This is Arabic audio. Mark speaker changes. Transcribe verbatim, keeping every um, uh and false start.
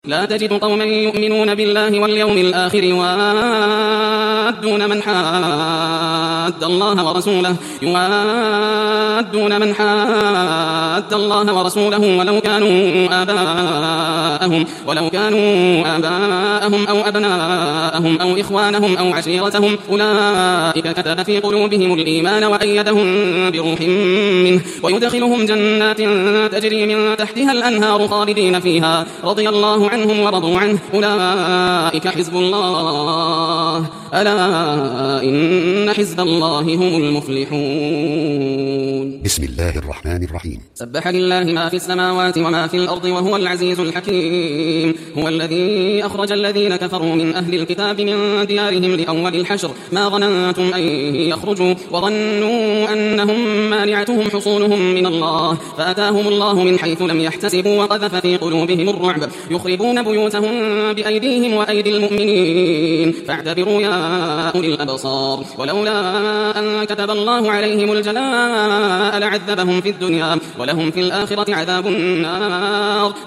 Speaker 1: لا تجد قوما يؤمنون بالله واليوم الآخر يوادون من حاد الله ورسوله يوادون من حاد الله ورسوله ولو كانوا آباءهم ولو كانوا آباءهم أو أبناءهم أو إخوانهم أو عشيرتهم أولئك كتب في قلوبهم الإيمان وأيدهم بروح منه ويدخلهم جنات تجري من تحتها الأنهار خالدين فيها رضي الله عنهم ورضوا عنه أولئك حزب الله ألا إن حزب الله هم المفلحون.
Speaker 2: بسم الله الرحمن الرحيم.
Speaker 1: سبح لله ما في السماوات وما في الأرض وهو العزيز الحكيم. هو الذي أخرج الذين كفروا من أهل الكتاب من ديارهم لأول الحشر ما ظننتم أن يخرجوا وظنوا أنهم مانعتهم حصونهم من الله فأتاهم الله من حيث لم يحتسبوا وقذف في قلوبهم الرعب يخربون بيوتهم بأيديهم وأيدي المؤمنين فاعتبروا يا أولي الأبصار. ولولا أن كتب الله عليهم الجلاء لعذبهم في الدنيا ولهم في الآخرة عذاب النار